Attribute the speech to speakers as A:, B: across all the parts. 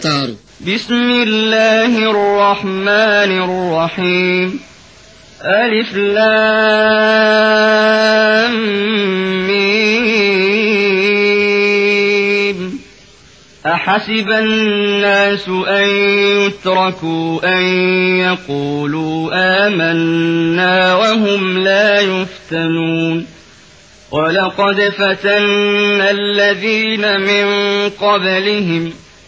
A: సిగ్గుపడతారు.
B: బిస్మిల్లాహిర్ రహ్మానిర్ Rahim. అలిఫ్ Lam meme. أحسب الناس أن يتركوا أن يقولوا آمنا وهم لا يفتنون ولقد فتنا الذين من قبلهم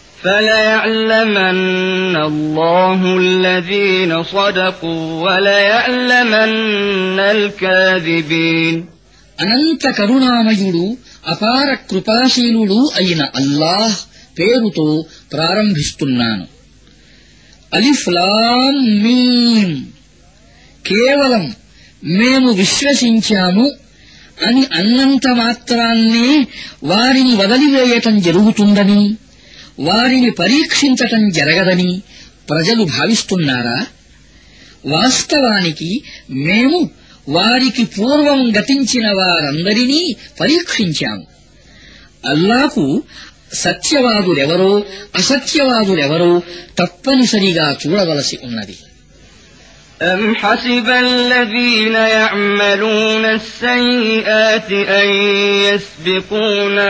B: فليعلمن الله الذين صدقوا وليعلمن الكاذبين.
A: అనంత కరుణామయుడు అపార కృపాశీలుడు అయిన అల్లాహ్ పేరుతో ప్రారంభిస్తున్నాను. అలిఫ్ లామ్ మీమ్. కేవలం మేము విశ్వసించాము అని అన్నంత మాత్రాన్నే వారిని వదిలివేయటం జరుగుతుందని, వారిని పరీక్షించటం జరగదని ప్రజలు భావిస్తున్నారా? వాస్తవానికి మేము వారికి పూర్వం గతించిన వారందరినీ పరీక్షించాము. అల్లాకు సత్యవాదులెవరో అసత్యవాదులెవరో తప్పనిసరిగా చూడవలసి ఉన్నది.
B: أم حسب الذين يعملون السيئات أن يسبقونا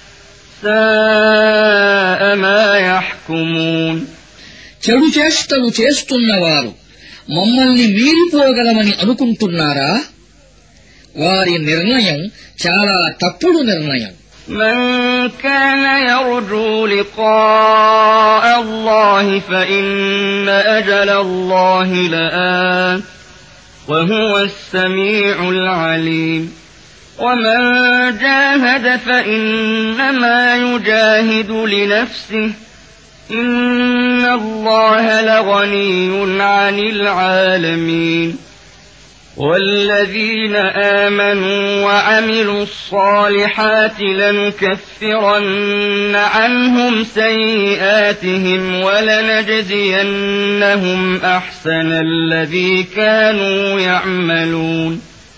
B: ساء ما يحكمون.
A: చెడు చేష్టలు చేస్తున్నవారు మమ్మల్ని మీరిపోగలమని అనుకుంటున్నారా? వారి నిర్ణయం చాలా తప్పుడు నిర్ణయం.
B: من كان يرجو لقاء الله فإن أجل الله لآت وهو السميع العليم. ومن جاهد فإنما يجاهد لنفسه إن الله لغني عن العالمين. والذين آمنوا وعملوا الصالحات لنكفرن عنهم سيئاتهم ولنجزينهم أحسن الذي كانوا يعملون.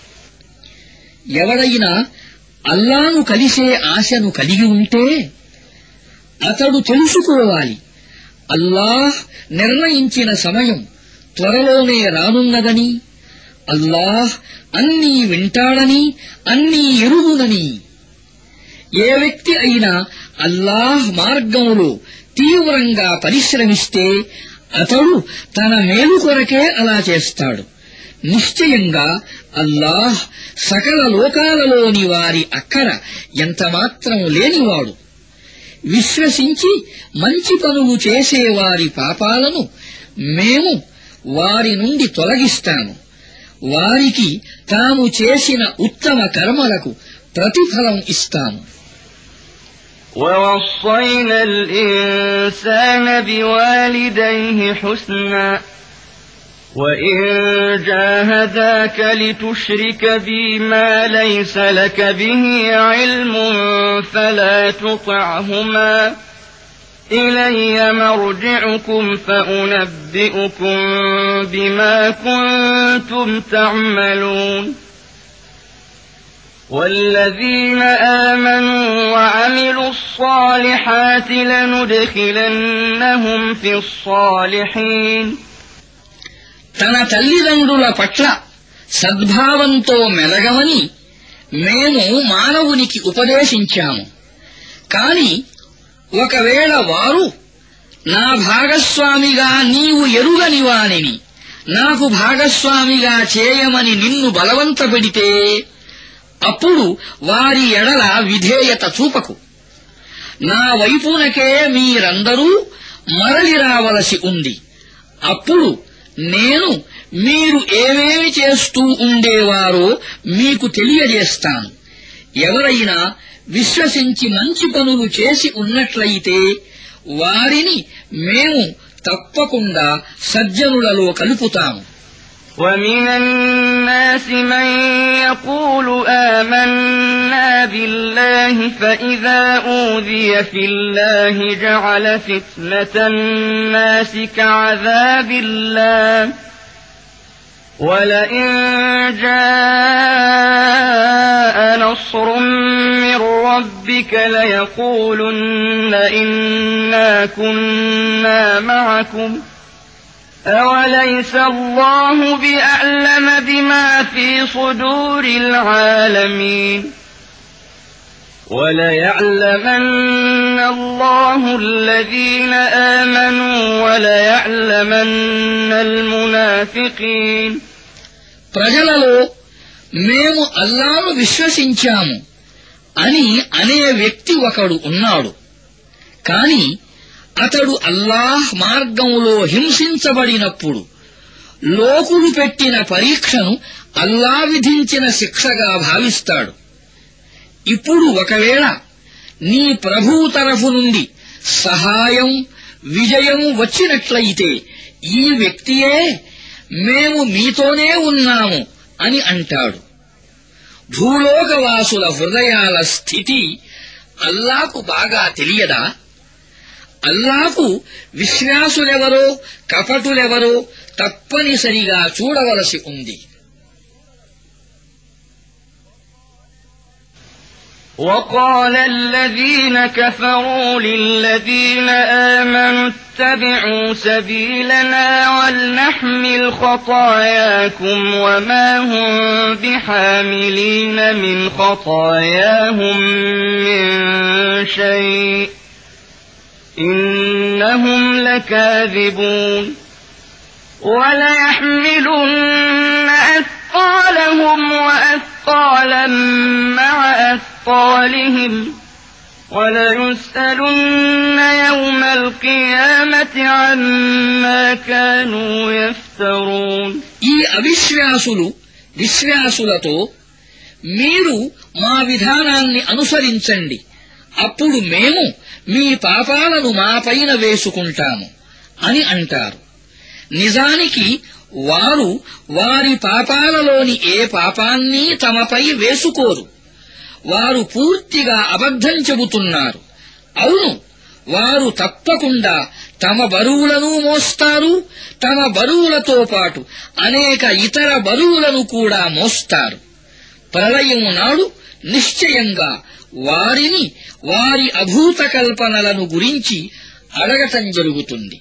A: ఎవరైనా అల్లాను కలిసే ఆశను కలిగి ఉంటే అతడు తెలుసుకోవాలి, అల్లాహ్ నిర్ణయించిన సమయం త్వరలోనే రానున్నదని, అల్లాహ్ అన్నీ వింటాడని, అన్నీ ఎరుగునని. ఏ వ్యక్తి అయినా అల్లాహ్ మార్గంలో తీవ్రంగా పరిశ్రమిస్తే అతడు తన మేలు కొరకే అలా చేస్తాడు. నిశ్చయంగా అల్లాహ్ సకల లోకాలలోని వారి అక్కర ఎంతమాత్రం లేనివాడు. విశ్వసించి మంచి పనులు చేసేవారి పాపాలను మేము వారి నుండి తొలగిస్తాము. వారికి తాము చేసిన ఉత్తమ కర్మలకు ప్రతిఫలం ఇస్తాము.
B: ووصينا الإنسان بوالديه حسنا وإن جاهداك لتشرك بي ما ليس لك به علم فلا تطعهما إلي مرجعكم فأنبئكم بما كنتم تعملون. والذين آمنوا وعملوا الصالحات لندخلنهم في الصالحين.
A: తన తల్లిదండ్రుల పట్ల సద్భావంతో మెలగమని మేము మానవునికి ఉపదేశించాము. కాని ఒకవేళ వారు నా భాగస్వామిగా నీవు ఎరుగని వానిని నాకు భాగస్వామిగా చేయమని నిన్ను బలవంతపెడితే అప్పుడు వారి ఎడల విధేయత చూపకు. నా వైపునకే మీరందరూ మరలి రావలసి ఉంది. అప్పుడు నేను మీరు ఏమేమి చేస్తూ ఉండేవారో మీకు తెలియజేస్తాను. ఎవరైనా విశ్వసించి మంచి పనులు చేసి ఉన్నట్లయితే వారిని మేము తప్పకుండా సజ్జనులలో కలుపుతాము.
B: ومن الناس من يقول آمنا بالله فإذا أوذي في الله جعل فتنة الناس كعذاب الله ولئن جاء نصر من ربك ليقولن إنا كنا معكم أوليس الله بأعلم بما في صدور العالمين وليعلمن الله الذين آمنوا وليعلمن المنافقين
A: ప్రజలలో మేము అల్లాను విశ్వసించాము అని అనే వ్యక్తి ఒకడు ఉన్నాడు. కాని అతడు అల్లాహ్ మార్గంలో హింసించబడినప్పుడు లోకులు పెట్టిన పరీక్షను అల్లా విధించిన శిక్షగా భావిస్తాడు. ఇప్పుడు ఒకవేళ నీ ప్రభువు తరఫు నుండి సహాయం విజయం వచ్చినట్లయితే ఈ వ్యక్తియే మేము మీతోనే ఉన్నాము అని అంటాడు. భూలోకవాసుల హృదయాల స్థితి అల్లాకు బాగా తెలియదా? అల్లాకు విశ్వాసులెవరో కపటులెవరో తప్పనిసరిగా చూడవలసి ఉంది.
B: وقال الذين كفروا للذين آمنوا اتبعوا سبيلنا ولنحمل خطاياكم وما هم بحاملين من خطاياهم من شيء إنهم لكاذبون وليحملن أثقالهم وأثقالا مع أثقالهم وليسألن يوم القيامة عما كانوا يفترون
A: ఈ అవిశ్వాసులు విశ్వాసులతో మీరు మా విధానాన్ని అనుసరించండి, అప్పుడు మేము మీ పాపాలను మాపైన వేసుకుంటాము అని అంటారు. నిజానికి వారు వారి పాపాలలోని ఏ పాపాన్నీ తమపై వేసుకోరు. వారు పూర్తిగా అబద్ధం చెబుతున్నారు. అవును, వారు తప్పకుండా తమ బరువులను మోస్తారు, తమ బరువులతో పాటు అనేక ఇతర బరువులను కూడా మోస్తారు. ప్రళయం నాడు నిశ్చయంగా వారిని వారి అభూత కల్పనలను గురించి అడగటం జరుగుతుంది.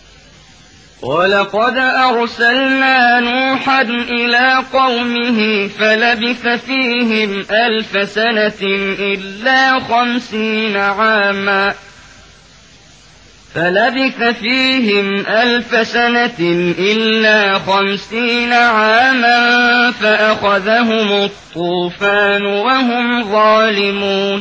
B: ولقد أرسلنا نوحا إلى قومه فلبث فيهم 1000 سنة إلا 50 عاما فأخذهم الطوفان وهم ظالمون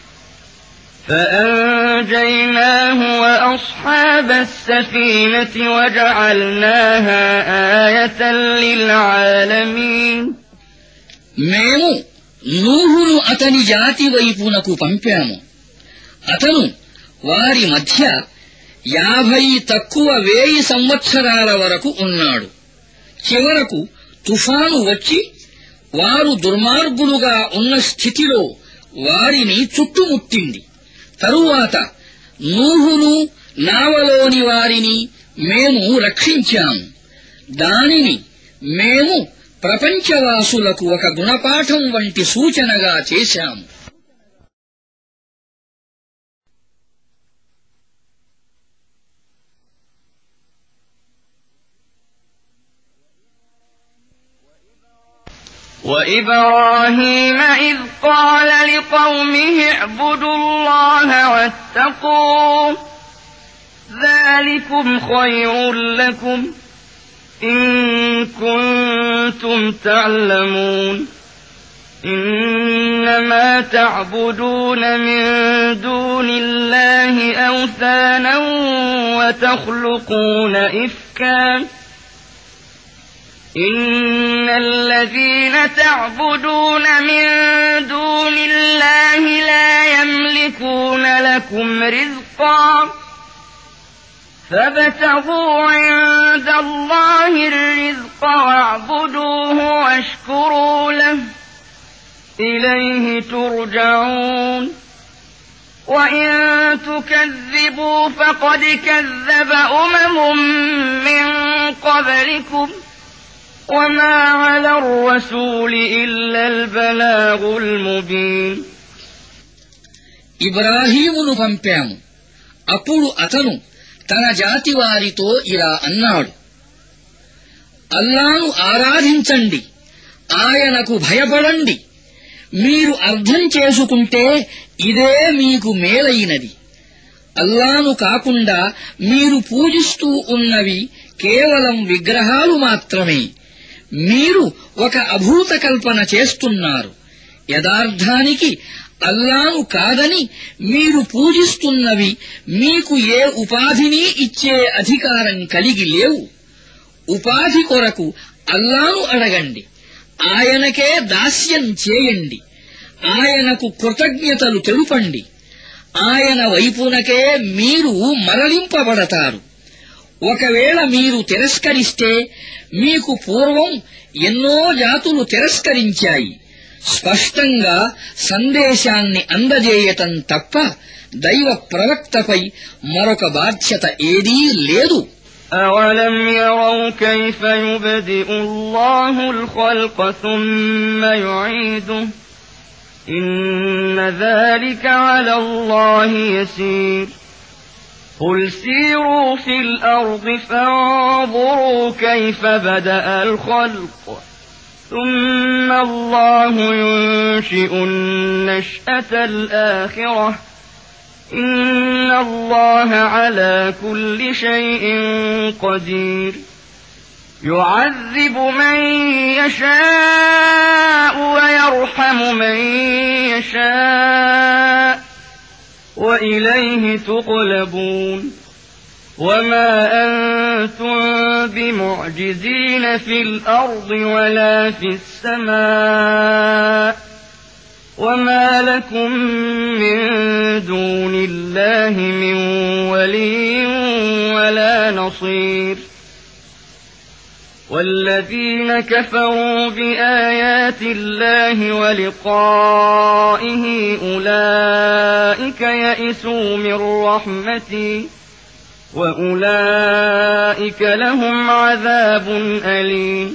B: فأنجيناه وأصحاب السفينة وجعلناها آية للعالمين
A: మేము నూహును అతని జాతి వైపునకు పంపాము. అతను వారి మధ్య 50 సంవత్సరాల వరకు ఉన్నాడు. చివరకు తుఫాను వచ్చి వారు దుర్మార్గులుగా ఉన్న స్థితిలో వారిని చుట్టుముట్టింది. తరువాత నూహును నావలోని వారిని మేము రక్షించాము. దానిని మేము ప్రపంచవాసులకు ఒక గుణపాఠం వంటి సూచనగా చేశాము.
B: وإبراهيم إذ قال لقومه اعبدوا الله واتقوه ذلكم خير لكم إن كنتم تعلمون إنما تعبدون من دون الله أوثانا وتخلقون إفكا إن الذين تعبدون من دون الله لا يملكون لكم رزقا فابتغوا عند الله الرزق واعبدوه واشكروا له إليه ترجعون وإن تكذبوا فقد كذب أمم من قبلكم وما على الرسول إلا البلاغ المبين
A: ఇబ్రాహీమును పంపాము. అప్పుడు అతను తన జాతి వారితో ఇలా అన్నాడు: అల్లాను ఆరాధించండి, ఆయనకు భయపడండి. మీరు అర్థం చేసుకుంటే ఇదే మీకు మేలైనది. అల్లాను కాకుండా మీరు పూజిస్తూ ఉన్నవి కేవలం విగ్రహాలు మాత్రమే. మీరు ఒక అభూత కల్పన చేస్తున్నారు. యథార్థానికి అల్లాను కాదని మీరు పూజిస్తున్నవి మీకు ఏ ఉపాధిని ఇచ్చే అధికారం కలిగి లేవు. ఉపాధి కొరకు అల్లాను అడగండి, ఆయనకే దాస్యం చేయండి, ఆయనకు కృతజ్ఞతలు తెలుపండి. ఆయన వైపునకే మీరు మరలింపబడతారు. ఒకవేళ మీరు తిరస్కరిస్తే మీకు పూర్వం ఎన్నో జాతులు తిరస్కరించాయి. స్పష్టంగా సందేశాన్ని అందజేయటం తప్ప దైవ ప్రవక్తపై మరొక బాధ్యత ఏదీ లేదు.
B: أَوَلَمْ يَرَوْا كَيْفَ يُبْدِئُ اللَّهُ الْخَلْقَ ثُمَّ يُعِيدُهُ إِنَّ ذَلِكَ عَلَى اللَّهِ يَسِيرٌ قُلْ سِيرُوا فِي الْأَرْضِ فَانظُرُوا كَيْفَ بَدَأَ الْخَلْقَ ثُمَّ اللَّهُ يُنشِئُ النَّشْأَةَ الْآخِرَةَ إِنَّ اللَّهَ عَلَى كُلِّ شَيْءٍ قَدِيرٌ يُعَذِّبُ مَن يَشَاءُ وَيَرْحَمُ مَن يَشَاءُ وَإِلَيْهِ تُقْلَبُونَ وَمَا أَنتُم بِمُعْجِزِينَ فِي الْأَرْضِ وَلَا فِي السَّمَاءِ وَمَا لَكُم مِّن دُونِ اللَّهِ مِن وَلِيٍّ وَلَا نَصِيرٍ وَالَّذِينَ كَفَرُوا بِآيَاتِ اللَّهِ وَلِقَائِهِ أُولَئِكَ يَئِسُوا مِن رَّحْمَتِي وَأُولَئِكَ لَهُمْ عَذَابٌ أَلِيمٌ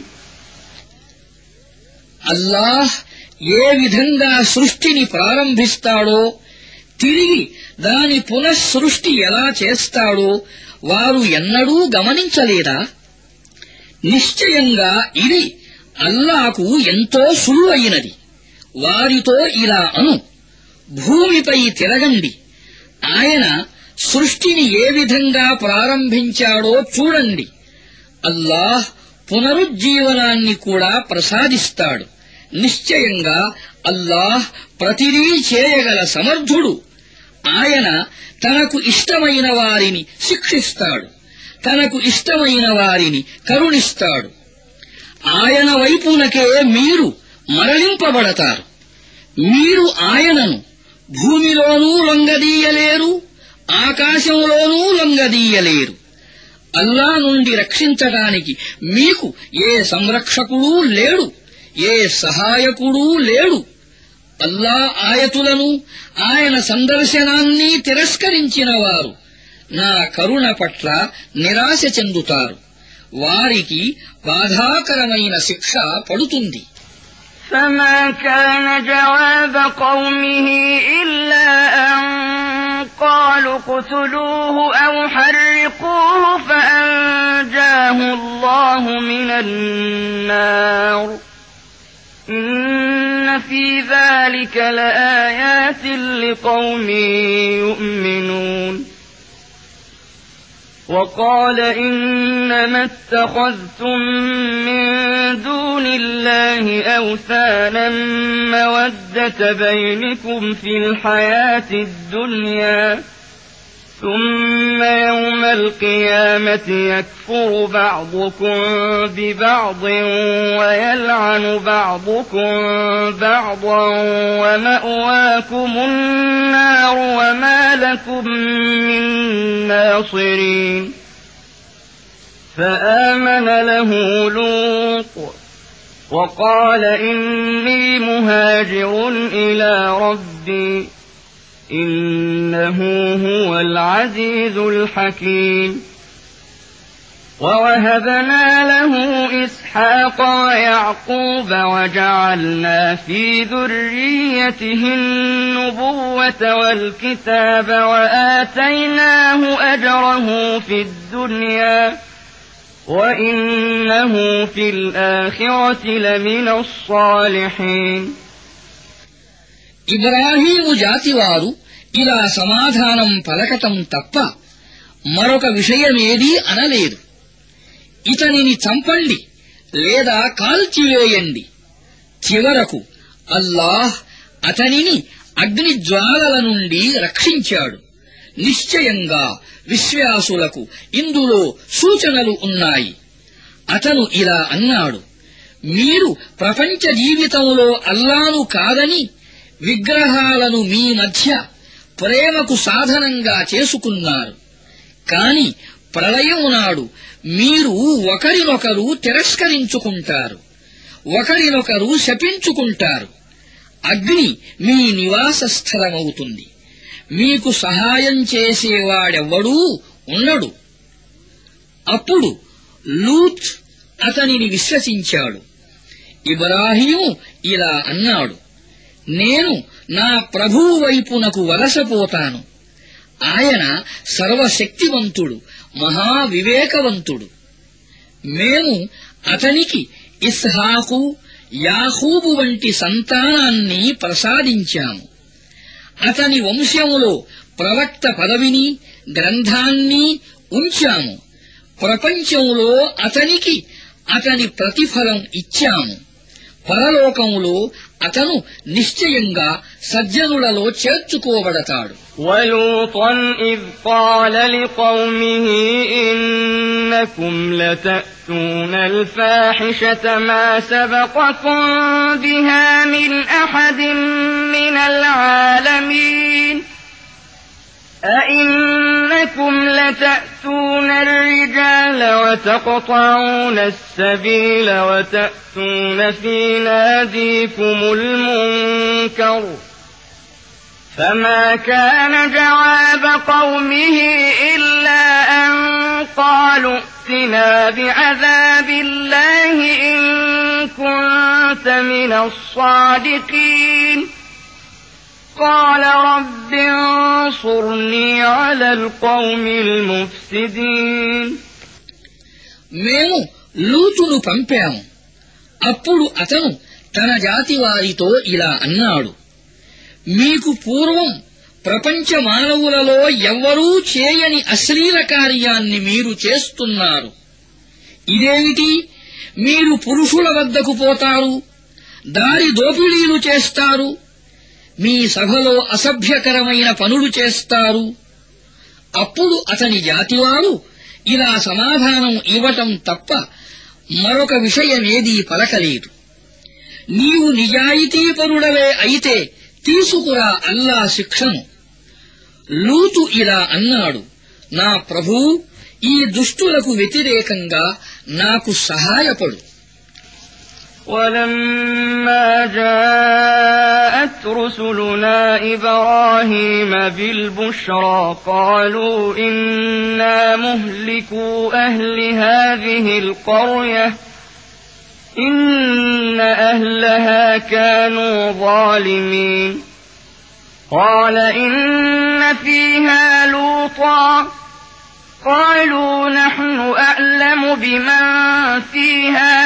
A: అల్లాహ్ ఏ విధంగా సృష్టిని ప్రారంభిస్తాడో, తిరిగి దాని పునఃసృష్టి ఎలా చేస్తాడో వారు ఎన్నడూ గమనించలేదా? నిశ్చయంగా ఇది అల్లాకు ఎంతో సులువైనది. వారితో ఇలా అను: భూమిపై తిరగండి, ఆయన సృష్టిని ఏ విధంగా ప్రారంభించాడో చూడండి. అల్లాహ్ పునరుజ్జీవనాన్ని కూడా ప్రసాదిస్తాడు. నిశ్చయంగా అల్లాహ్ ప్రతిదీ చేయగల సమర్థుడు. ఆయన తనకు ఇష్టమైన వారిని శిక్షిస్తాడు, తనకు ఇష్టమైన వారిని కరుణిస్తాడు. ఆయన వైపునకే మీరు మరలింపబడతారు. మీరు ఆయనను భూమిలోనూ లొంగదీయలేరు, ఆకాశంలోనూ లొంగదీయలేరు. అల్లా నుండి రక్షించడానికి మీకు ఏ సంరక్షకుడూ లేడు, ఏ సహాయకుడూ లేడు. అల్లా ఆయతులను, ఆయన సందర్శనాన్ని తిరస్కరించిన వారు నా కరుణ పట్ల నిరాశ చెందుతారు. వారికి బాధాకరమైన శిక్ష పడుతుంది.
B: فما كان جواب قومه إلا أن قالوا اقتلوه أو حرقوه فأنجاه الله من النار إن في ذلك لآيات لقوم يؤمنون وقال إنما اتخذتم من دون الله أوثانا مودة بينكم في الحياة الدنيا ثم يوم القيامة يكفر بعضكم ببعض ويلعن بعضكم بعضا ومأواكم النار وما لكم من ناصرين فآمن له لوط وقال إني مهاجر إلى ربي إنه هو العزيز الحكيم ووهبنا له إسحاق ويعقوب وجعلنا في ذريته النبوة والكتاب وآتيناه أجره في الدنيا وإنه في الآخرة لمن الصالحين.
A: ఇబ్రాహీము జాతివారు ఇలా సమాధానం పలకటం తప్ప మరొక విషయమేదీ అనలేదు. ఇతనిని చంపండి లేదా కాల్చివేయండి. చివరకు అల్లాహ్ అతనిని అగ్నిజ్వాలల నుండి రక్షించాడు. నిశ్చయంగా విశ్వాసులకు ఇందులో సూచనలు ఉన్నాయి. అతను ఇలా అన్నాడు, మీరు ప్రపంచ జీవితంలో అల్లాను కాదని విగ్రహాలను మీ మధ్య ప్రేమకు సాధనంగా చేసుకున్నారు. కాని ప్రళయం నాడు మీరు ఒకరినొకరు తిరస్కరించుకుంటారు, ఒకరినొకరు శపించుకుంటారు. అగ్ని మీ నివాస స్థలమవుతుంది. మీకు సహాయం చేసేవాడెవ్వడూ ఉండడు. అప్పుడు లూత్ అతనిని విశ్వసించాడు. ఇబ్రాహీము ఇలా అన్నాడు, నేను నా ప్రభువు వైపునకు వలసపోతాను. ఆయన సర్వశక్తివంతుడు, మహావివేకవంతుడు. మేము అతనికి ఇస్హాకు, యాకూబు వంటి సంతానాన్ని ప్రసాదించాము. అతని వంశములో ప్రవక్త పదవిని, గ్రంథాన్ని ఉంచాము. ప్రపంచంలో అతనికి అతని ప్రతిఫలం ఇచ్చాము. పరలోకములో అతను నిశ్చయంగా సజ్జనులలో చేర్చుకోబడతాడు.
B: وَلُوطًا إِذْ قَالَ لِقَوْمِهِ إِنَّكُمْ لَتَأْتُونَ الْفَاحِشَةَ مَا سَبَقَكُم بِهَا مِنْ أَحَدٍ مِّنَ الْعَالَمِينَ أَإِنَّكُمْ لَتَأْتُونَ الرِّجَالَ وَتَقْطَعُونَ السَّبِيلَ وَتَأْتُونَ فِي نَادِيكُمُ الْمُنكَرَ فَمَا كَانَ جَوَابَ قَوْمِهِ إِلَّا أَن قَالُوا ائْتِنَا بِعَذَابِ اللَّهِ إِن كُنتَ مِنَ الصَّادِقِينَ قَالَ رَبِّ انصُرْنِي عَلَى الْقَوْمِ الْمُفْسِدِينَ.
A: మేము లూతును పంపాము. అప్పుడు అతను తన జాతి వారితో ఇలా అన్నాడు, మీకు పూర్వం ప్రపంచ మానవులలో ఎవ్వరూ చేయని అశ్లీల కార్యాన్ని మీరు చేస్తున్నారు. ఇదేమిటి? మీరు పురుషుల వద్దకు పోతారు, దారి దోపిడీలు చేస్తారు, మీ సభలో అసభ్యకరమైన పనులు చేస్తారు. అప్పుడు అతని జాతివారు ఇలా సమాధానం ఇవ్వటం తప్ప మరొక విషయమేదీ పలకలేదు. నీవు నిజాయితీపరుడవే అయితే తీసుకురా అల్లా శిక్షను. లూతు ఇలా అన్నాడు, నా ప్రభూ, ఈ దుష్టులకు వ్యతిరేకంగా నాకు సహాయపడు.
B: وَلَمَّا جَاءَتْ رُسُلُنَا إِبْرَاهِيمَ بِالْبُشْرَىٰ قَالُوا إِنَّا مُهْلِكُو أَهْلِ هَٰذِهِ الْقَرْيَةِ إِنَّ أَهْلَهَا كَانُوا ظَالِمِينَ قَالَ إِنَّ فِيهَا لُوطًا قَالُوا نَحْنُ أَعْلَمُ بِمَن فِيهَا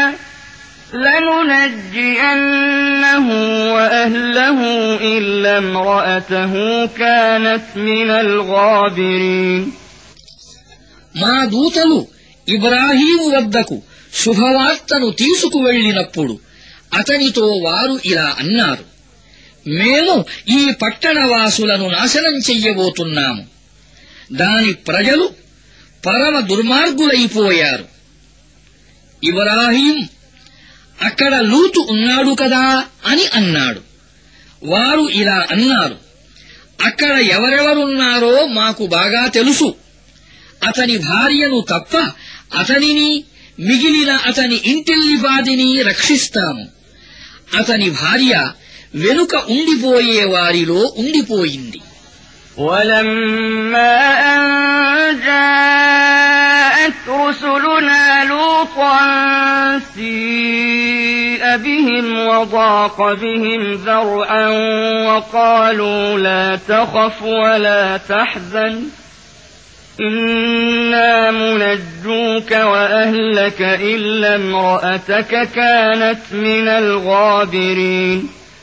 B: لَنُنَجِّيَنَّهُ وَأَهْلَهُ إِلَّا امْرَأَتَهُ كَانَتْ مِنَ الْغَابِرِينَ.
A: మా దూతలు ఇబ్రాహీము వద్దకు శుభవార్తను తీసుకువెళ్లినప్పుడు అతనితో వారు ఇలా అన్నారు, మేము ఈ పట్టణవాసులను నాశనం చెయ్యబోతున్నాము. దాని ప్రజలు పరమ దుర్మార్గులైపోయారు. ఇబ్రాహీం, అక్కడ లూతు ఉన్నాడు కదా అని అన్నాడు. వారు ఇలా అన్నారు, అక్కడ ఎవరెవరున్నారో మాకు బాగా తెలుసు. అతని భార్యను తప్ప అతనిని, మిగిలిన అతని ఇంటిల్లిపాదిని రక్షిస్తాము. అతని భార్య వెనుక ఉండిపోయే వారిలో ఉండిపోయింది.
B: وَلَمَّا أَن جَاءَتْ رُسُلُنَا لوطا سيء بهم وضاق بهم ذرعا وقالوا لا تخف ولا تحزن إنا منجوك وأهلك إلا امرأتك كانت من الغابرين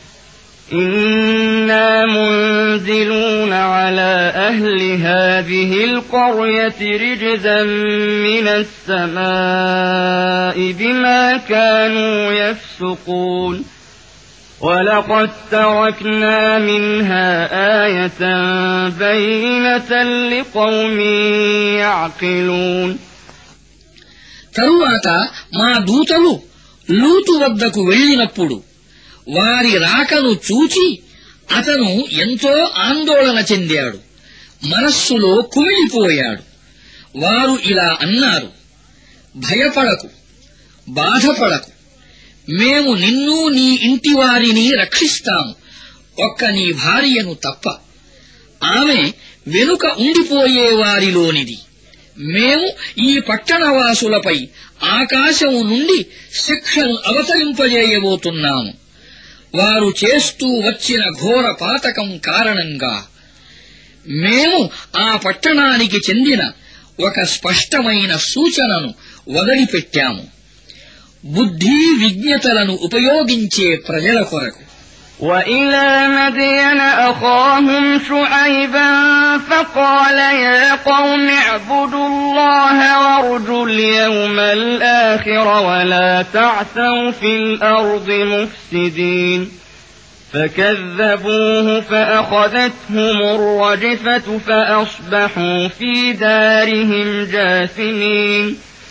B: إنا منزلون على أهل هذه القرية رجزا من السماء بما كانوا يفسقون ولقد تركنا منها آية بينة لقوم يعقلون
A: తరువాత మా దూతలు లూతు వద్దకు వెళ్ళినప్పుడు వారి రాకను చూచి అతను ఎంతో ఆందోళన చెందాడు, మనస్సులో కుమిలిపోయాడు. వారు ఇలా అన్నారు, భయపడకు, బాధపడకు, మేము నిన్ను నీ ఇంటివారిని రక్షిస్తాము, ఒక్క నీ భార్యను తప్ప. ఆమె వెనుక ఉండిపోయేవారిలోనిది. మేము ఈ పట్టణవాసులపై ఆకాశం నుండి శిక్షను అవతరింపజేయబోతున్నాము. వారు చేస్తూ వచ్చిన ఘోర పాతకం కారణంగా మేము ఆ పట్టణానికి చెందిన ఒక స్పష్టమైన సూచనను వదిలిపెట్టాము, బుద్ధి విజ్ఞతలను ఉపయోగించే ప్రజల కొరకు.
B: وإلى مدين أخاهم شعيبا فقال يا قوم اعبدوا الله وارجوا اليوم الآخر ولا تعثوا في الأرض مفسدين فكذبوه فأخذتهم الرجفة فأصبحوا في دارهم جاثمين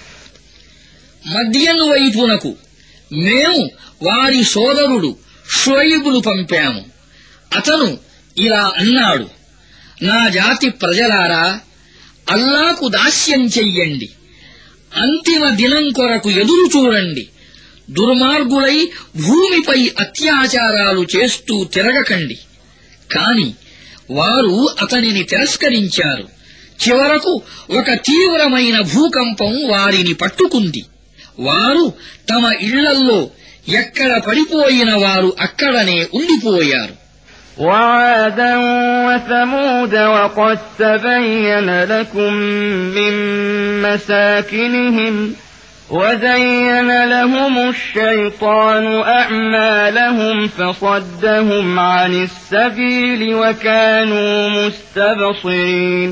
A: మద్యను వైపునకు మేము వారి సోదరుడు షోయిబును పంపాము. అతను ఇలా అన్నాడు, నా జాతి ప్రజలారా, అల్లాకు దాస్యం చెయ్యండి, అంతిమ దినం కొరకు ఎదురు చూడండి, దుర్మార్గులై భూమిపై అత్యాచారాలు చేస్తూ తిరగకండి. కాని వారు అతనిని తిరస్కరించారు. చివరకు ఒక తీవ్రమైన భూకంపం వారిని పట్టుకుంది. వారు తమ ఇళ్లల్లో ఎక్కడ పడిపోయిన వారు అక్కడనే ఉండిపోయారు.
B: وعادا وثمود وقد تبين لكم من مساكنهم وزين لهم الشيطان أعمالهم فصدهم عن السبيل وكانوا مستبصرين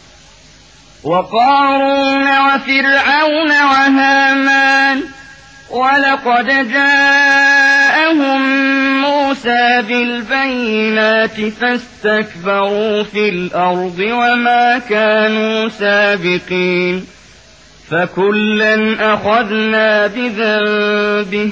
B: وقارون وفرعون وهامان ولقد جاءهم موسى بالبينات فاستكبروا في الأرض وما كانوا سابقين فكلا أخذنا بذنبه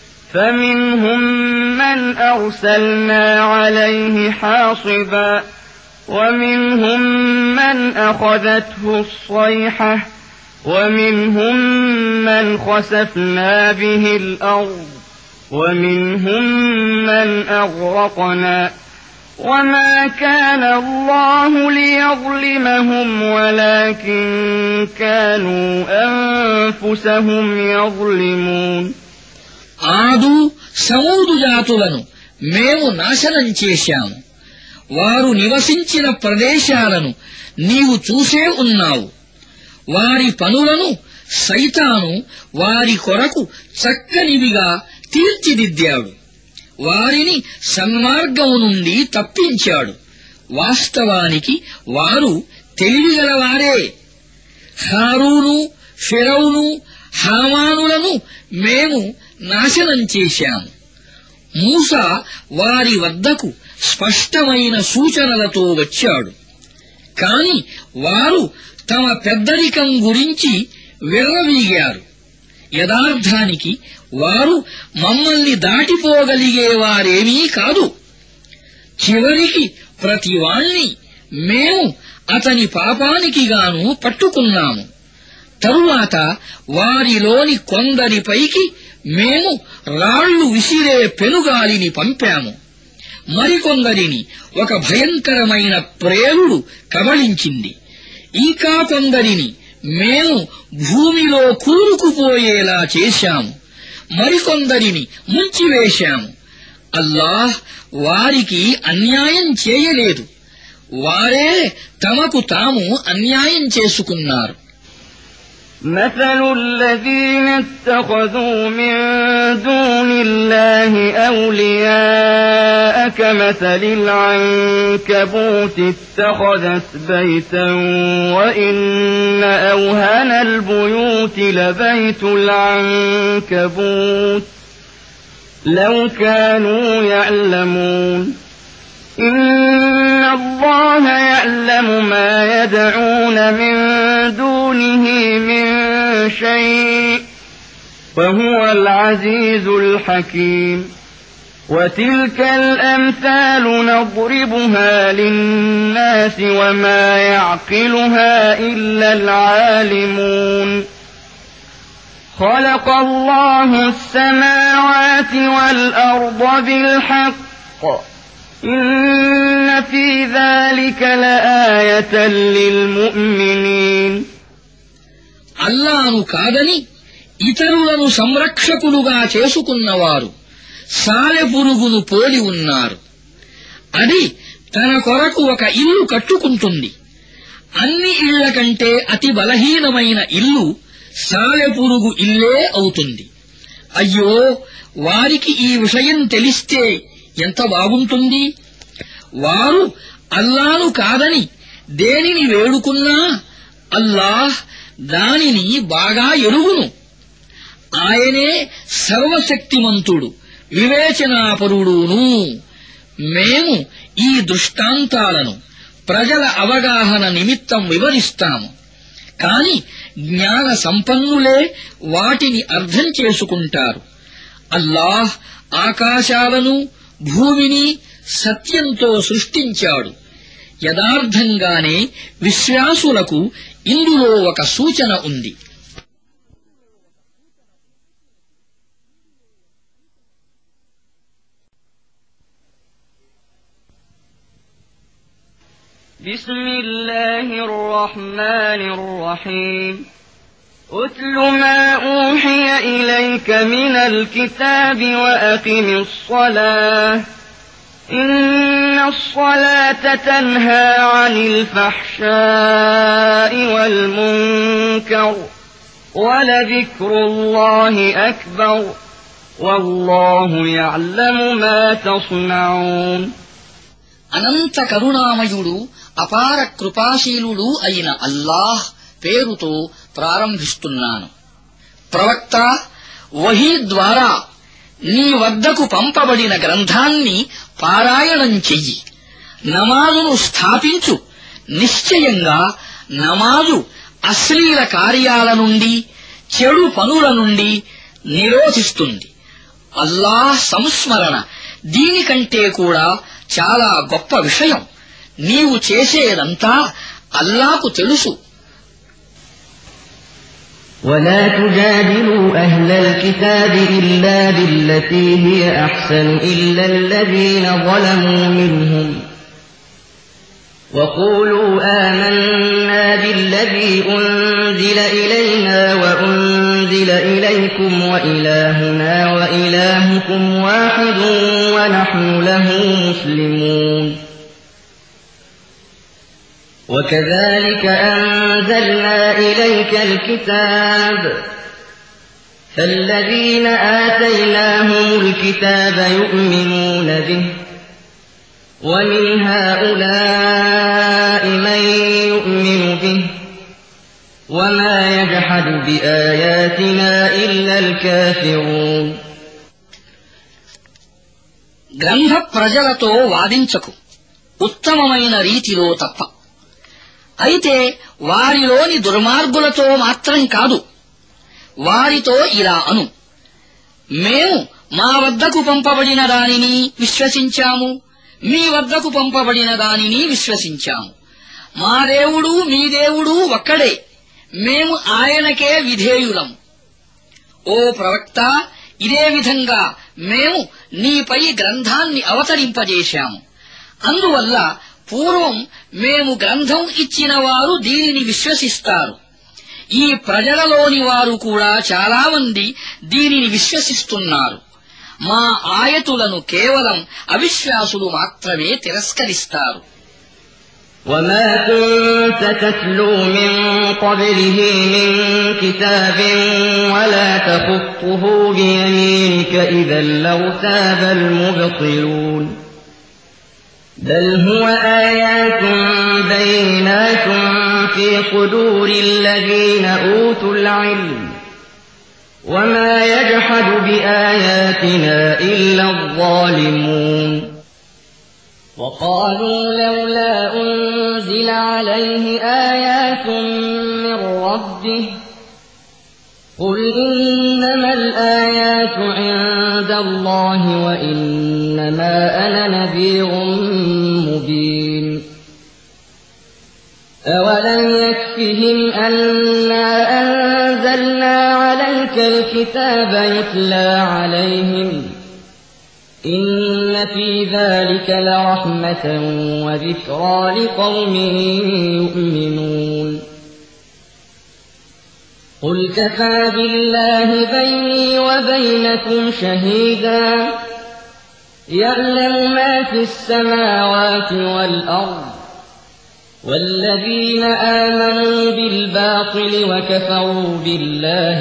B: فمنهم من أرسلنا عليه حاصبا ومنهم من أخذته الصيحة ومنهم من خسفنا به الأرض ومنهم من أغرقنا وما كان الله ليظلمهم ولكن كانوا أنفسهم يظلمون
A: ఆదు సమూదు జాతులను మేము నాశనం చేశాము. వారు నివసించిన ప్రదేశాలను నీవు చూసే ఉన్నావు. వారి పనులను సైతాను వారి కొరకు చక్కనివిగా తీర్చిదిద్దాడు. వారిని సన్మార్గము నుండి తప్పించాడు. వాస్తవానికి వారు తెలివిగలవారే. హారూను, ఫిరౌను, హామానులను మేము నాశనం చేశాము. మూసా వారి వద్దకు స్పష్టమైన సూచనలతో వచ్చాడు. కాని వారు తమ పెద్దరికం గురించి విర్రవీగారు. యథార్థానికి వారు మమ్మల్ని దాటిపోగలిగేవారేమీ కాదు. చివరికి ప్రతివాణ్ణి మేము అతని పాపానికి గాను పట్టుకున్నాము. తరువాత వారిలోని కొందరిపైకి మేము రాళ్లు విసిరే పెనుగాలిని పంపాము. మరికొందరిని ఒక భయంకరమైన ప్రేలుడు కబళించింది. ఇంకా కొందరిని మేము భూమిలో కూరుకుపోయేలా చేశాము, మరికొందరిని ముంచివేశాము. అల్లాహ్ వారికి అన్యాయం చేయలేదు, వారే తమకు తాము అన్యాయం చేసుకున్నారు.
B: مثل الذين اتخذوا من دون الله أولياء كمثل العنكبوت اتخذت بيتا وإن أوهن البيوت لبيت العنكبوت لو كانوا يعلمون إن الله يعلم ما يدعون من دونه من شيء وهو العزيز الحكيم وتلك الأمثال نضربها للناس وما يعقلها إلا العالمون خلق الله السماوات والأرض بالحق إن في ذلك لآية للمؤمنين
A: అల్లాను కాదని ఇతరులను సంరక్షకులుగా చేసుకున్నవారు సాలెపురుగును పోలి ఉన్నారు. అది తన కొరకు ఒక ఇల్లు కట్టుకుంటుంది. అన్ని ఇళ్ల కంటే అతి బలహీనమైన ఇల్లు సాలెపురుగు ఇల్లే అవుతుంది. అయ్యో, వారికి ఈ విషయం తెలిస్తే ఎంత బాగుంటుంది. వారు అల్లాను కాదని దేనిని వేడుకున్నా అల్లాహ్ దానిని బాగా ఎరుగును. ఆయనే సర్వశక్తిమంతుడు, వివేచనాపరుడును. మేము ఈ దృష్టాంతాలను ప్రజల అవగాహన నిమిత్తం వివరిస్తాము, కాని జ్ఞాన సంపన్నులే వాటిని అర్థం చేసుకుంటారు. అల్లాహ్ ఆకాశాలను భూమిని సత్యంతో సృష్టించాడు. యథార్థంగానే విశ్వాసులకు ఇందులో ఒక సూచన ఉంది.
B: بسم الله الرحمن الرحيم أتل ما أوحي إليك من الكتاب وأقم الصلاة إن الصلاة تنهى عن الفحشاء والمنكر ولذكر الله أكبر والله يعلم ما تصنعون
A: అనంత కరుణామయుడు అపార కృపాశీలుడు అయిన అల్లాహ్ పేరుతో ప్రారంభిస్తున్నాను. ప్రవక్త, వహీ ద్వారా నీ వద్దకు పంపబడిన గ్రంథాన్ని పారాయణం చెయ్యి. నమాజును స్థాపించు. నిశ్చయంగా నమాజు అశ్లీల కార్యాల నుండి, చెడు పనుల నుండి నిరోధిస్తుంది. అల్లాహ్ సంస్మరణ దీనికంటే కూడా చాలా గొప్ప విషయం. నీవు చేసేదంతా అల్లాహ్కు తెలుసు.
B: ولا تجادلوا أهل الكتاب إلا بالتي هي أحسن إلا الذين ظلموا منهم وقولوا آمنا بالذي أنزل إلينا وأنزل إليكم وإلهنا وإلهكم واحد ونحن له مسلمون وكذلك أنزلنا إليك الكتاب فالذين آتيناهم الكتاب يؤمنون به ومن هؤلاء من يؤمن به وما يجحد بآياتنا إلا الكافرون
A: గ్రంథ ప్రజలతో వాదించకు, ఉత్తమమైన రీతిలో తప్ప. అయితే వారిలోని దుర్మార్గులతో మాత్రం కాదు. వారితో ఇలా అను: మేము మా వద్దకు పంపబడిన దానిని విశ్వసించాము, మీ వద్దకు పంపబడిన దానిని విశ్వసించాము. మా దేవుడు మీ దేవుడు ఒక్కడే, మేము ఆయనకే విధేయులము. ఓ ప్రవక్త, ఇదే విధంగా మేము నీపై గ్రంథాన్ని అవతరింపజేశాము. అందువల్ల పూర్వం మేము గ్రంథం ఇచ్చిన వారు దీనిని విశ్వసిస్తారు. ఈ ప్రజలలోని వారు కూడా చాలామంది దీనిని విశ్వసిస్తున్నారు. మా ఆయతులను కేవలం అవిశ్వాసులు మాత్రమే తిరస్కరిస్తారు.
B: وما كنت تتلو من قبله من كتاب ولا تخطه بيمينك إذا لارتاب المبطلون بل هو آيات بينات في صدور الذين أوتوا العلم وما يجحد بآياتنا إلا الظالمون وقالوا لولا أنزل عليه آيات من ربه قل إنما الآيات عند الله وإنما أنا نذير مبين أولم يكفهم أنا أنزلنا عليك الكتاب يتلى عليهم إن في ذلك لرحمة وذكرى لقوم يؤمنون قل كفى بالله بيني وبينكم شهيدا يعلم ما في السماوات والأرض والذين آمنوا بالباطل وكفروا بالله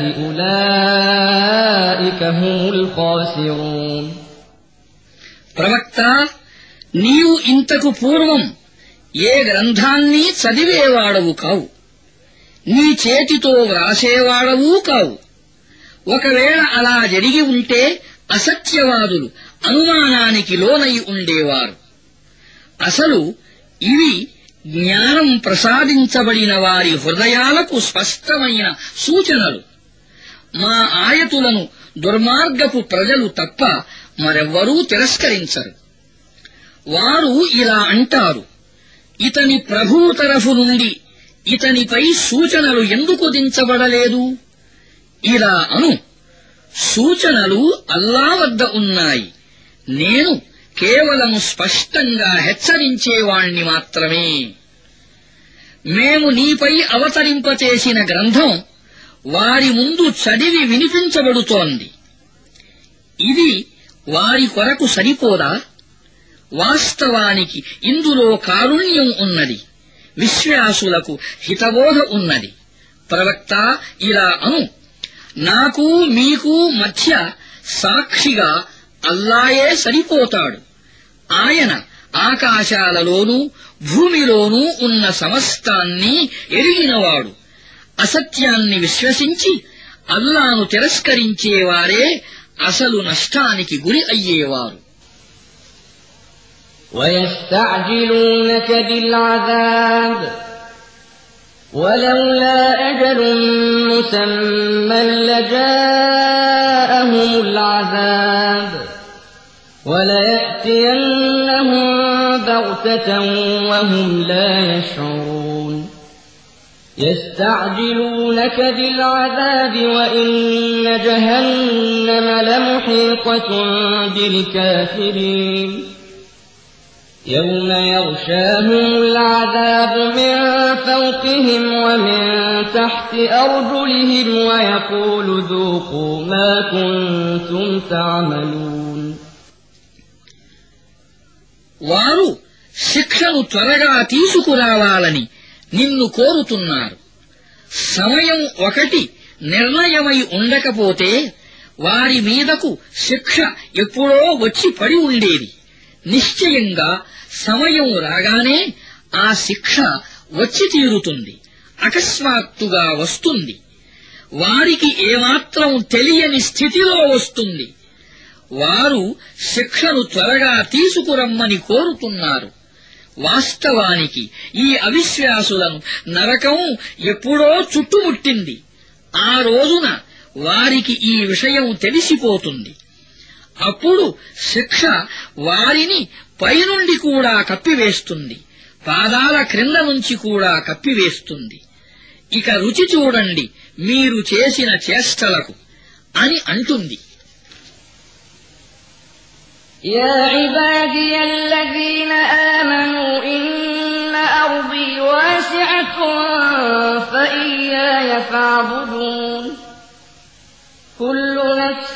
B: أولئك هم الخاسرون
A: ప్రవక్త, నీవు ఇంతకు పూర్వం ఏ గ్రంథాన్ని చదివేవాడవు కావు, నీ చేతితో వ్రాసేవాడవూ కావు. ఒకవేళ అలా జరిగి ఉంటే అసత్యవాదులు అనుమానానికి లోనై ఉండేవారు. అసలు ఇవి జ్ఞానం ప్రసాదించబడిన వారి హృదయాలకు స్పష్టమైన సూచనలు. మా ఆయతులను దుర్మార్గపు ప్రజలు తప్ప మరెవ్వరూ తిరస్కరించరు. వారు ఇలా అంటారు, ఇతని ప్రభువు తరఫు నుండి ఇతనిపై సూచనలు ఎందుకు దించబడలేదు? ఇలా అను, సూచనలు అల్లా వద్ద ఉన్నాయి, నేను కేవలం స్పష్టంగా హెచ్చరించేవాణ్ణి మాత్రమే. మేము నీపై అవతరింపచేసిన గ్రంథం వారి ముందు చదివి వినిపించబడుతోంది. ఇది వారి కొరకు సరిపోదా? వాస్తవానికి ఇందులో కారుణ్యం ఉన్నది, విశ్వాసులకు హితబోధ ఉన్నది. ప్రవక్త, ఇలా అను, నాకు మీకు మధ్య సాక్షిగా అల్లాయే సరిపోతాడు. ఆయన ఆకాశాలలోనూ భూమిలోనూ ఉన్న సమస్తాన్ని ఎరిగినవాడు. అసత్యాన్ని విశ్వసించి అల్లాను తిరస్కరించేవారే అసలు నష్టానికి గురి అయ్యేవారు.
B: ويستعجلونك بالعذاب ولولا أجل مسمى لجاءهم العذاب وليأتينهم بغتة وهم لا يشعرون يستعجلونك بالعذاب وإن جهنم لمحيطة بالكافرين يوم يغشاهم العذاب من فوقهم ومن تحت أرجلهم ويقول ذوقوا ما كنتم تعملون
A: వారు శిక్షను త్వరగా తీసుకురావాలని నిన్ను కోరుతున్నారు. సమయం ఒకటి నిర్ణయమై ఉండకపోతే వారి మీదకు శిక్ష ఎప్పుడో వచ్చి పడి ఉండేది. నిశ్చయంగా సమయం రాగానే ఆ శిక్ష వచ్చి తీరుతుంది, అకస్మాత్తుగా వస్తుంది. వారికి ఏమాత్రం తెలియని స్థితిలో వస్తుంది. వారు శిక్షను త్వరగా తీసుకురమ్మని కోరుతున్నారు. వాస్తవానికి ఈ అవిశ్వాసులను నరకం ఎప్పుడో చుట్టుముట్టింది. ఆ రోజున వారికి ఈ విషయం తెలిసిపోతుంది. అప్పుడు శిక్ష వారిని పైనుండి కూడా కప్పివేస్తుంది, పాదాల క్రింద నుంచి కూడా కప్పివేస్తుంది. ఇక రుచి చూడండి మీరు చేసిన చేష్టలకు అని అంటుంది.
B: يا عبادي الذين آمنوا إن أرضي واسعة واسعة فإياي فاعبدون كل نفس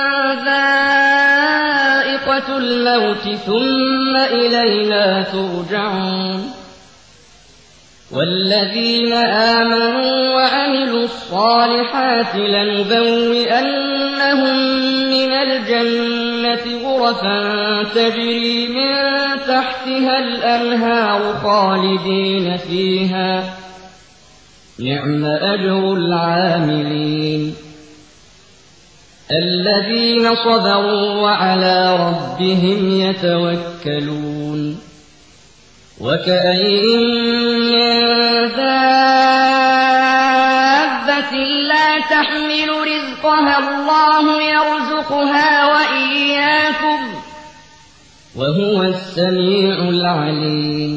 B: ذائقة الموت ثم إلينا ترجعون والذين آمنوا وعملوا الصالحات لنبوئنهم من الجنة غرفا تجري من تحتها الأنهار خالدين فيها نعم أجر العاملين الذين صبروا وعلى ربهم يتوكلون وكأين من دابة لا تحمل رزقها الله يرزقها وإياكم وهو السميع العليم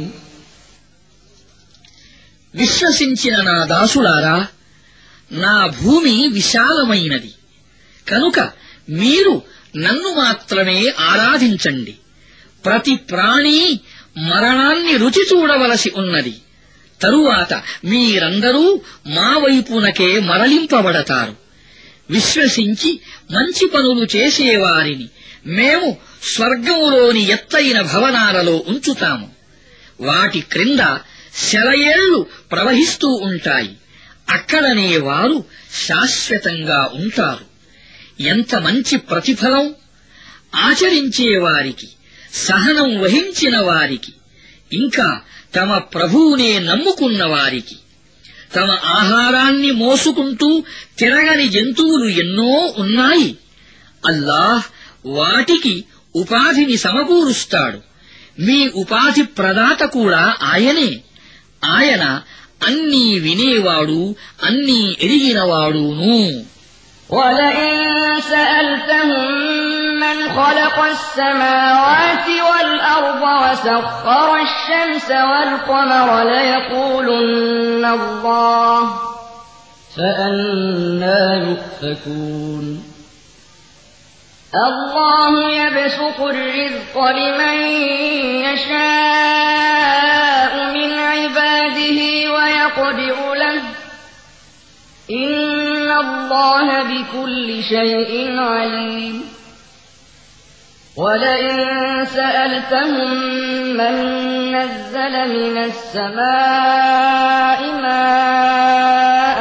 A: విశ్వసించిన నా దాసులారా, నా భూమి విశాలమైనది కనుక మీరు నన్ను మాత్రమే ఆరాధించండి. ప్రతి ప్రాణి మరణాన్ని రుచి చూడవలసి ఉన్నది. తరువాత మీరందరూ మా వైపునకే మరలింపబడతారు. విశ్వసించి మంచి పనులు చేసేవారిని మేము స్వర్గంలోని ఎత్తైన భవనాలలో ఉంచుతాము. వాటి క్రింద సెలయేళ్లు ప్రవహిస్తూ ఉంటాయి. అక్కడనే వారు శాశ్వతంగా ఉంటారు. ఎంత మంచి ప్రతిఫలం! ఆచరించేవారికి, సహనం వహించిన వారికి, ఇంకా తమ ప్రభువునే నమ్ముకున్న వారికి. తమ ఆహారాన్ని మోసుకుంటూ తిరగని జంతువులు ఎన్నో ఉన్నాయి. అల్లాహ్ వాటికి ఉపాధిని సమకూరుస్తాడు. మీ ఉపాధి ప్రదాత కూడా ఆయనే. ఆయన అన్నీ వినేవాడు, అన్నీ ఎరిగినవాడును.
B: وَلَئِن سَأَلْتَهُم مَّنْ خَلَقَ السَّمَاوَاتِ وَالْأَرْضَ وَسَخَّرَ الشَّمْسَ وَالْقَمَرَ لَيَقُولُنَّ اللَّهُ فَأَنَّىٰ يُؤْفَكُونَ الله يبسط الرزق لمن يشاء من عباده ويقدر له إن الله بكل شيء عليم ولئن سألتهم من نزل من السماء ماء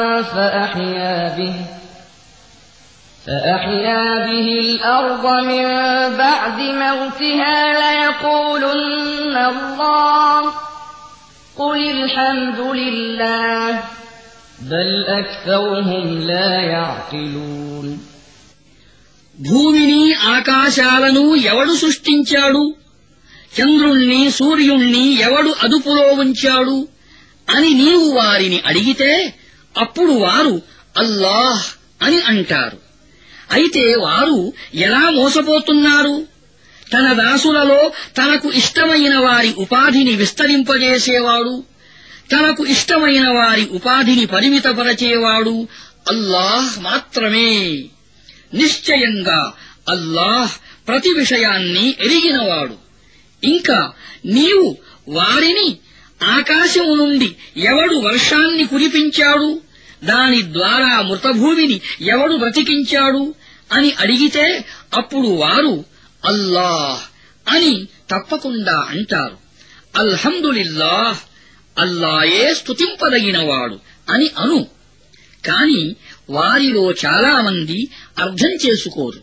B: فأحيا به الأرض من بعد موتها ليقولن الله قل الحمد لله بل أكثرهم لا يعقلون
A: భూమిని ఆకాశాలను ఎవడు సృష్టించాడు? చంద్రుణ్ణి సూర్యుణ్ణి ఎవడు అదుపులో ఉంచాడు అని నీవు వారిని అడిగితే అప్పుడు వారు అల్లాహ్ అని అంటారు. అయితే వారు ఎలా మోసపోతున్నారు? తన దాసులలో తనకు ఇష్టమైన వారి ఉపాధిని విస్తరింపజేసేవాడు, తనకు ఇష్టమైన వారి ఉపాధిని పరిమితపరచేవాడు అల్లాహ్ మాత్రమే. నిశ్చయంగా అల్లాహ్ ప్రతి విషయాన్ని ఎరిగినవాడు. ఇంకా నీవు వారిని ఆకాశము నుండి ఎవడు వర్షాన్ని కురిపించాడు, దాని ద్వారా మృతభూమిని ఎవడు బ్రతికించాడు అని అడిగితే అప్పుడు వారు అల్లాహ్ అని తప్పకుండా అంటారు. అల్హమ్దులిల్లాహ్, అల్లాయే స్తుతింపదగినవాడు అని అను. కాని వారిలో చాలా మంది అర్థం చేసుకోరు.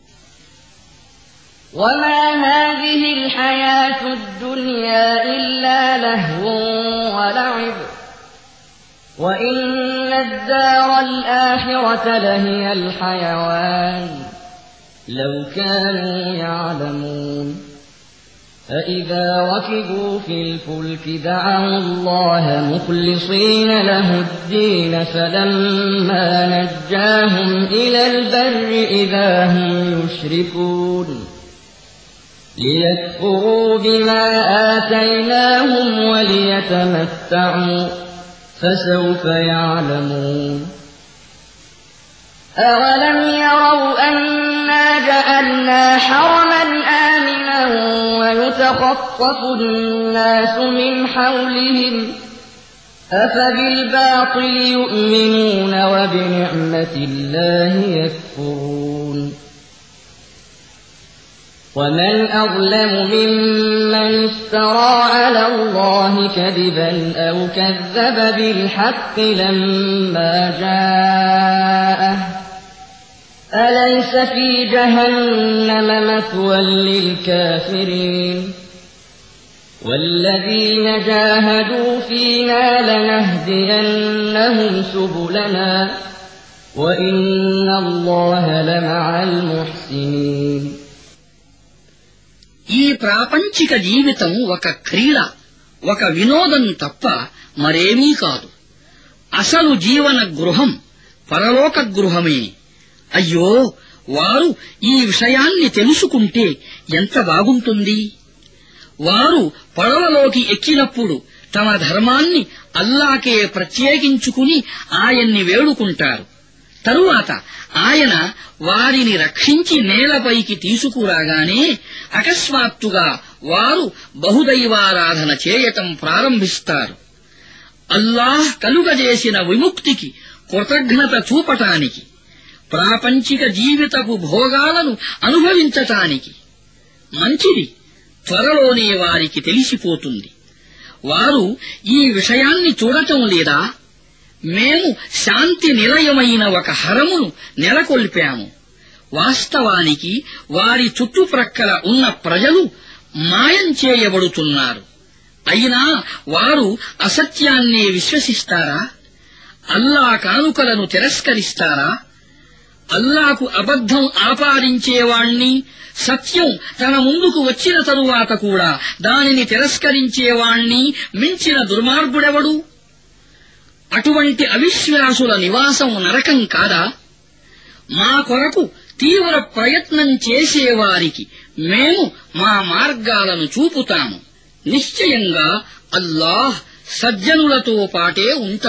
B: وما هذه الحياة الدنيا إلا لهو ولعب وإن الدار الآخرة لهي الحيوان لو كانوا يعلمون فإذا ركبوا في الفلك دعوا الله مخلصين له الدين فلما نجاهم إلى البر إذا هم يشركون ليكفروا بما آتيناهم وليتمتعوا فسوف يعلمون أولم يروا أنا جعلنا حرما آمنا ويتخطف الناس من حولهم أفبالباطل يؤمنون وبنعمة الله يكفرون ومن أظلم ممن افترى على الله كذبا أو كذب بالحق لما جاءه أليس في جهنم مثوى للكافرين والذين جاهدوا فينا لنهدينهم سبلنا وإن الله لمع المحسنين
A: ఈ ప్రాపంచిక జీవితం ఒక క్రీడ ఒక వినోదం తప్ప మరేమీ కాదు. అసలు జీవన గృహం పరలోక గృహమే. అయ్యో, వారు ఈ విషయాన్ని తెలుసుకుంటే ఎంత బాగుంటుంది. వారు పడవలోకి ఎక్కినప్పుడు తమ ధర్మాన్ని అల్లాకే ప్రత్యేకించుకుని ఆయన్ని వేడుకుంటారు. తరువాత ఆయన వారిని రక్షించి నేలపైకి తీసుకురాగానే అకస్మాత్తుగా వారు బహుదైవారాధన చేయటం ప్రారంభిస్తారు. అల్లాహ్ కలుగజేసిన విముక్తికి కృతజ్ఞత చూపటానికి, ప్రాపంచిక జీవితపు భోగాలను అనుభవించటానికి. మంచిది, త్వరలోనే వారికి తెలిసిపోతుంది. వారు ఈ విషయాన్ని చూడటం లేదా? మేము శాంతి నిలయమైన ఒక హరమును నెలకొల్పాము. వాస్తవానికి వారి చుట్టుప్రక్కల ఉన్న ప్రజలు మాయం చేయబడుతున్నారు. అయినా వారు అసత్యాన్నే విశ్వసిస్తారా? అల్లా కానుకలను తిరస్కరిస్తారా? అల్లాకు అబద్ధం ఆపాదించేవాణ్ణి, సత్యం తన ముందుకు వచ్చిన తరువాత కూడా దానిని తిరస్కరించేవాణ్ణి మించిన దుర్మార్గుడెవడు? అటువంటి అవిశ్వాసుల నివాసం నరకం కాదా? మా కొరకు తీవ్ర ప్రయత్నం చేసేవారికి మేము మా మార్గాలను చూపుతాము. నిశ్చయంగా అల్లాహ్ సజ్జనులతో పాటే ఉంటాడు.